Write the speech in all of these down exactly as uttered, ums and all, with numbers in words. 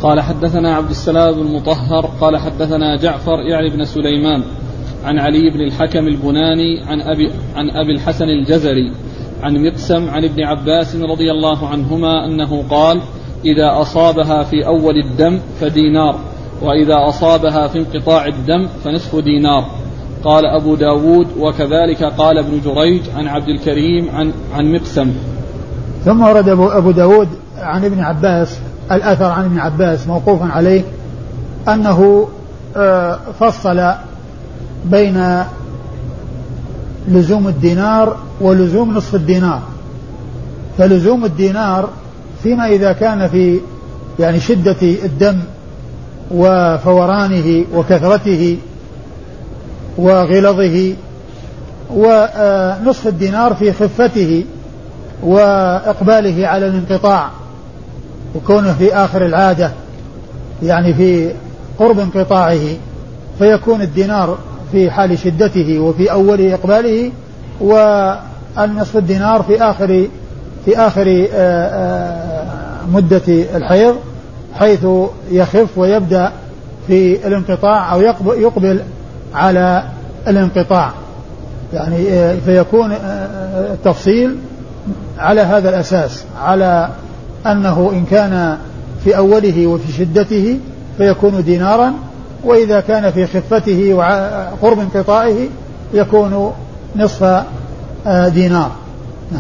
قال حدثنا عبد السلام بن مطهر قال حدثنا جعفر يعني بن سليمان عن علي بن الحكم البناني عن أبي, عن أبي الحسن الجزري عن مقسم عن ابن عباس رضي الله عنهما أنه قال إذا أصابها في أول الدم فدينار وإذا أصابها في انقطاع الدم فنصف دينار. قال أبو داود وكذلك قال ابن جريج عن عبد الكريم عن, عن مقسم. ثم ورد أبو داود عن ابن عباس الأثر عن ابن عباس موقوفا عليه أنه فصل بين لزوم الدينار ولزوم نصف الدينار. فلزوم الدينار فيما إذا كان في يعني شدة الدم وفورانه وكثرته وغلظه، ونصف الدينار في خفته وإقباله على الانقطاع وكونه في آخر العادة يعني في قرب انقطاعه، فيكون الدينار في حال شدته وفي أول إقباله، والنصف الدينار في آخر في آخر مدة الحيض حيث يخف ويبدأ في الانقطاع أو يقبل على الانقطاع، يعني فيكون التفصيل على هذا الأساس، على أنه إن كان في أوله وفي شدته فيكون دينارا، وإذا كان في خفته وقرب انقطاعه يكون نصف دينار. نعم.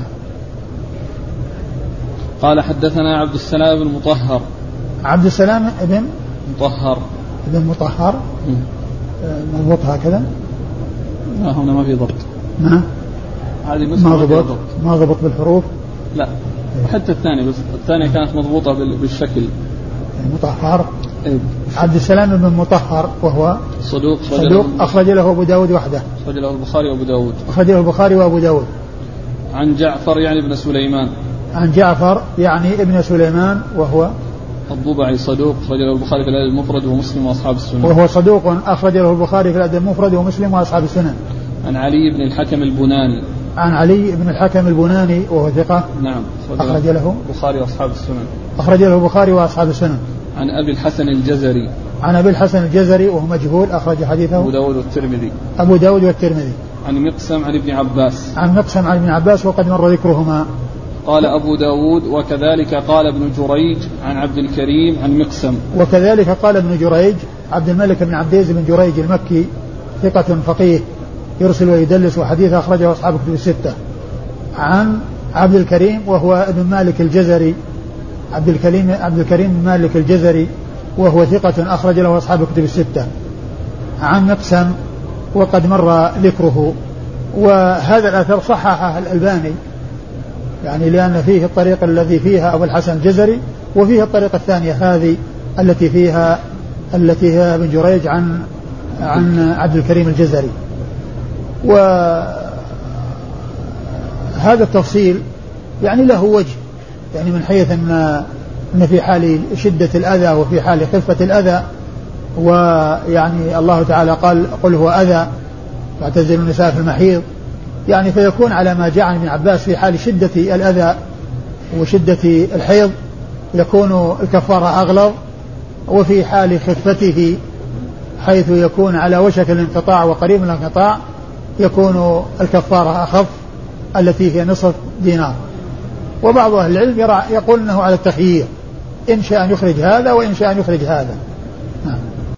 قال حدثنا عبد السلام بن مطهر عبد السلام ابن مطهر ابن مطهر مضبوط هكذا؟ لا هنا ما في ضبط. ما هذه ما ضبط ما ضبط بالحروف. لا حتى الثانية بس الثانية كانت مضبوطة بالشكل. مطهر. إيه. عبد السلام بن مطهر وهو صدوق صدوق أخرج له أبو داود وحده. أخرج له البخاري وأبو داود. أخرج له البخاري وأبو داود. عن جعفر يعني ابن سليمان. عن جعفر يعني ابن سليمان وهو الضبعي صدوق أخرج له البخاري في الأدب المفرد ومسلم وأصحاب السنن. وهو صدوق أخرج له البخاري في الأدب المفرد ومسلم وأصحاب السنن. عن علي بن الحكم البناني. عن علي بن الحكم البناني وهو ثقة. نعم. أخرج له البخاري وأصحاب السنن. أخرج له البخاري وأصحاب السنن. عن أبي الحسن الجزري. عن أبي الحسن الجزري وهو مجهول أخرج حديثه أبو داود والترمذي. أبو داود والترمذي. عن مقسم عن ابن عباس. عن مقسم عن ابن عباس وقد مر ذكرهما. قال أبو داود وكذلك قال ابن جريج عن عبد الكريم عن مقسم. وكذلك قال ابن جريج عبد الملك بن عبديز بن جريج المكي ثقة فقيه يرسل ويدلس وحديث أخرجه أصحاب كتب الستة. عن عبد الكريم وهو ابن مالك الجزري عبد الكريم عبد الكريم بن مالك الجزري وهو ثقة أخرج له أصحاب كتب الستة. عن مقسم وقد مر ذكره. وهذا الأثر صححه الألباني يعني لأن فيه الطريق الذي فيها أبو الحسن الجزري وفيه الطريقة الثانية هذه التي فيها التي هي ابن جريج عن عن عبد الكريم الجزري. وهذا التفصيل يعني له وجه يعني من حيث أن أن في حال شدة الأذى وفي حال خفة الأذى، ويعني الله تعالى قال قل هو أذى فاعتزلوا النساء في المحيض، يعني فيكون على ما جاء عن ابن عباس في حال شدة الأذى وشدة الحيض يكون الكفارة أغلظ، وفي حال خفته حيث يكون على وشك الانقطاع وقريب من الانقطاع يكون الكفارة أخف التي هي نصف دينار. وبعض أهل العلم يقول أنه على التخيير، إن شاء أن يخرج هذا وإن شاء أن يخرج هذا،